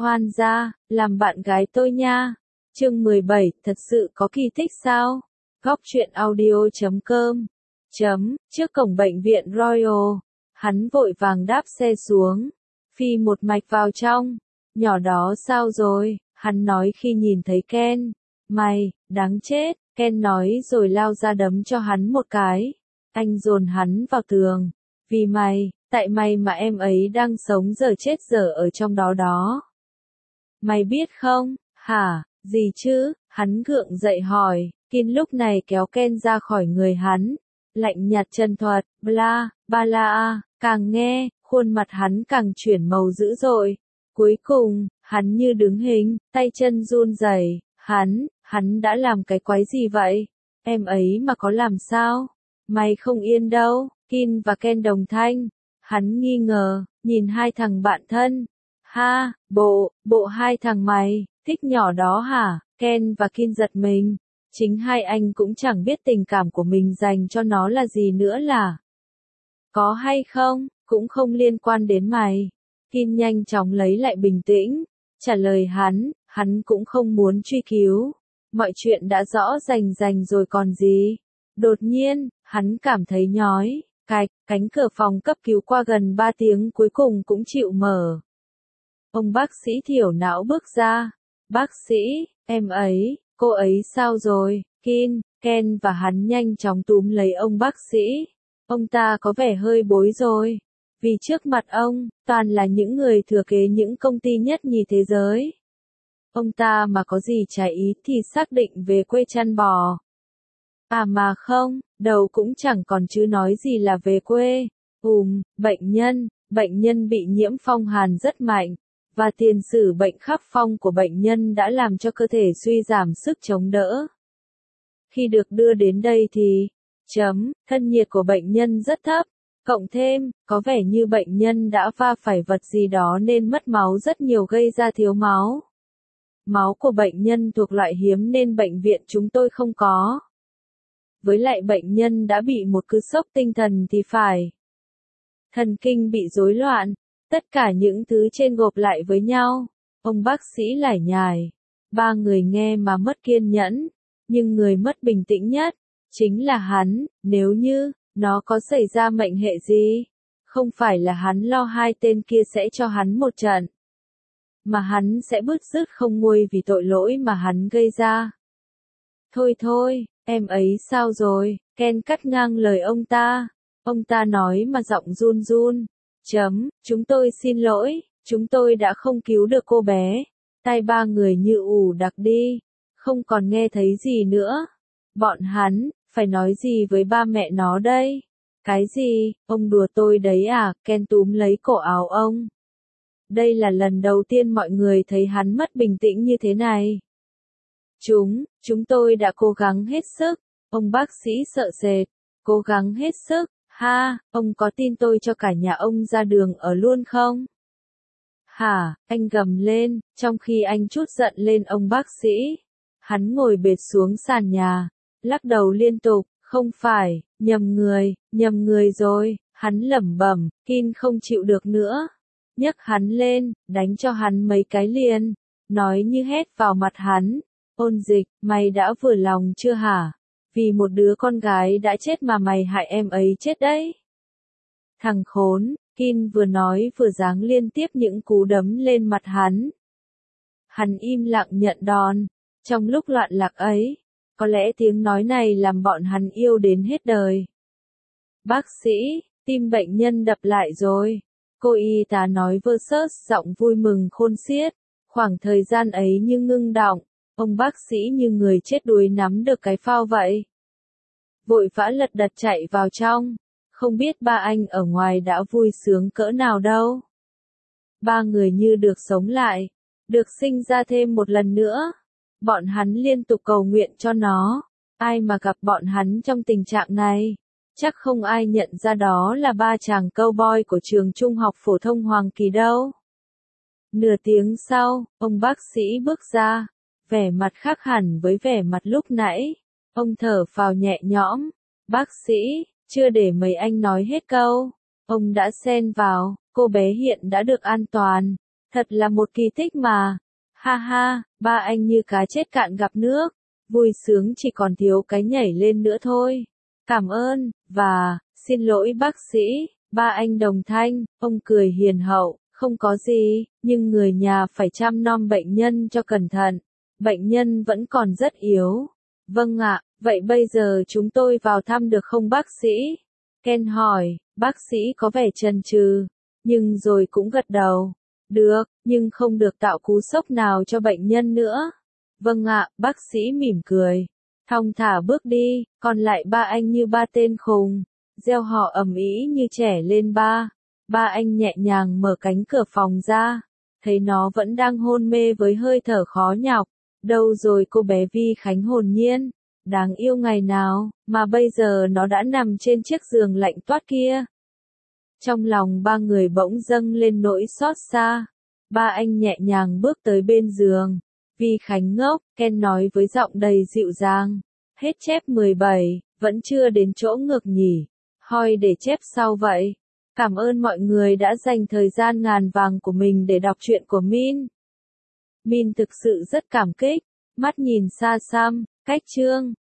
Hoan gia, làm bạn gái tôi nha. Chương 17, thật sự có kỳ tích sao? Góc truyện audio.com. Trước cổng bệnh viện Royal, hắn vội vàng đáp xe xuống, phi một mạch vào trong. Nhỏ đó sao rồi? Hắn nói khi nhìn thấy Ken. Mày, đáng chết, Ken nói rồi lao ra đấm cho hắn một cái. Anh dồn hắn vào tường. Vì mày, tại mày mà em ấy đang sống dở chết dở ở trong đó đó. Mày biết không? Hả? Gì chứ? Hắn gượng dậy hỏi. Kin lúc này kéo Ken ra khỏi người hắn. Lạnh nhạt chân thuật, bla, ba la, càng nghe, khuôn mặt hắn càng chuyển màu dữ dội. Cuối cùng, hắn như đứng hình, tay chân run rẩy. Hắn đã làm cái quái gì vậy? Em ấy mà có làm sao? Mày không yên đâu. Kin và Ken đồng thanh. Hắn nghi ngờ, nhìn hai thằng bạn thân. Ha, bộ hai thằng mày, thích nhỏ đó hả? Ken và Kin giật mình. Chính hai anh cũng chẳng biết tình cảm của mình dành cho nó là gì nữa là. Có hay không, cũng không liên quan đến mày. Kin nhanh chóng lấy lại bình tĩnh, trả lời hắn cũng không muốn truy cứu. Mọi chuyện đã rõ rành rồi còn gì. Đột nhiên, hắn cảm thấy nhói, cánh cửa phòng cấp cứu qua gần 3 tiếng cuối cùng cũng chịu mở. Ông bác sĩ thiểu não bước ra. Bác sĩ, em ấy, cô ấy sao rồi? Ken và hắn nhanh chóng túm lấy ông bác sĩ. Ông ta có vẻ hơi bối rối. Vì trước mặt ông, toàn là những người thừa kế những công ty nhất nhì thế giới. Ông ta mà có gì trái ý thì xác định về quê chăn bò. À mà không, đầu cũng chẳng còn chứ nói gì là về quê. Bệnh nhân bị nhiễm phong hàn rất mạnh. Và tiền sử bệnh khắc phong của bệnh nhân đã làm cho cơ thể suy giảm sức chống đỡ. Khi được đưa đến đây thì, thân nhiệt của bệnh nhân rất thấp, cộng thêm, có vẻ như bệnh nhân đã va phải vật gì đó nên mất máu rất nhiều gây ra thiếu máu. Máu của bệnh nhân thuộc loại hiếm nên bệnh viện chúng tôi không có. Với lại bệnh nhân đã bị một cú sốc tinh thần thì phải. Thần kinh bị rối loạn. Tất cả những thứ trên gộp lại với nhau, ông bác sĩ lải nhải. Ba người nghe mà mất kiên nhẫn, nhưng người mất bình tĩnh nhất, chính là hắn. Nếu như, nó có xảy ra mệnh hệ gì, không phải là hắn lo hai tên kia sẽ cho hắn một trận, mà hắn sẽ bứt rứt không nguôi vì tội lỗi mà hắn gây ra. Thôi, em ấy sao rồi? Ken cắt ngang lời ông ta. Ông ta nói mà giọng run run. Chúng tôi xin lỗi, chúng tôi đã không cứu được cô bé. Tai ba người như ù đặc đi, không còn nghe thấy gì nữa. Bọn hắn, phải nói gì với ba mẹ nó đây? Cái gì, ông đùa tôi đấy à? Ken túm lấy cổ áo ông. Đây là lần đầu tiên mọi người thấy hắn mất bình tĩnh như thế này. Chúng tôi đã cố gắng hết sức, ông bác sĩ sợ sệt. Cố gắng hết sức. Ha, ông có tin tôi cho cả nhà ông ra đường ở luôn không? Hả, anh gầm lên, trong khi anh trút giận lên ông bác sĩ. Hắn ngồi bệt xuống sàn nhà, lắc đầu liên tục, không phải, nhầm người rồi, hắn lẩm bẩm. Kin không chịu được nữa. Nhấc hắn lên, đánh cho hắn mấy cái liền, nói như hét vào mặt hắn. Ôn Dịch, mày đã vừa lòng chưa hả? Vì một đứa con gái đã chết mà mày hại em ấy chết đấy. Thằng khốn, Kin vừa nói vừa giáng liên tiếp những cú đấm lên mặt hắn. Hắn im lặng nhận đòn. Trong lúc loạn lạc ấy, có lẽ tiếng nói này làm bọn hắn yêu đến hết đời. Bác sĩ, tim bệnh nhân đập lại rồi. Cô y tá nói versus giọng vui mừng khôn xiết. Khoảng thời gian ấy như ngưng đọng. Ông bác sĩ như người chết đuối nắm được cái phao vậy. Vội vã lật đật chạy vào trong. Không biết ba anh ở ngoài đã vui sướng cỡ nào đâu. Ba người như được sống lại. Được sinh ra thêm một lần nữa. Bọn hắn liên tục cầu nguyện cho nó. Ai mà gặp bọn hắn trong tình trạng này. Chắc không ai nhận ra đó là ba chàng cowboy của trường trung học phổ thông Hoàng Kỳ đâu. Nửa tiếng sau, ông bác sĩ bước ra. Vẻ mặt khác hẳn với vẻ mặt lúc nãy. Ông thở phào nhẹ nhõm. Bác sĩ, chưa để mấy anh nói hết câu. Ông đã xen vào, cô bé hiện đã được an toàn. Thật là một kỳ tích mà. Ha ha, ba anh như cá chết cạn gặp nước. Vui sướng chỉ còn thiếu cái nhảy lên nữa thôi. Cảm ơn, và, xin lỗi bác sĩ, ba anh đồng thanh, ông cười hiền hậu, không có gì, nhưng người nhà phải chăm nom bệnh nhân cho cẩn thận. Bệnh nhân vẫn còn rất yếu. Vâng ạ, vậy bây giờ chúng tôi vào thăm được không bác sĩ? Ken hỏi, bác sĩ có vẻ chần chừ, nhưng rồi cũng gật đầu. Được, nhưng không được tạo cú sốc nào cho bệnh nhân nữa. Vâng ạ, bác sĩ mỉm cười. Thong thả bước đi, còn lại ba anh như ba tên khùng. Reo hò ầm ĩ như trẻ lên ba. Ba anh nhẹ nhàng mở cánh cửa phòng ra. Thấy nó vẫn đang hôn mê với hơi thở khó nhọc. Đâu rồi cô bé Vi Khánh hồn nhiên. Đáng yêu ngày nào, mà bây giờ nó đã nằm trên chiếc giường lạnh toát kia. Trong lòng ba người bỗng dâng lên nỗi xót xa. Ba anh nhẹ nhàng bước tới bên giường. Vi Khánh ngốc, Ken nói với giọng đầy dịu dàng. Hết chép 17, vẫn chưa đến chỗ ngược nhỉ. Hoi để chép sau vậy. Cảm ơn mọi người đã dành thời gian ngàn vàng của mình để đọc truyện của Min. Min thực sự rất cảm kích. Mắt nhìn xa xăm, cách chương.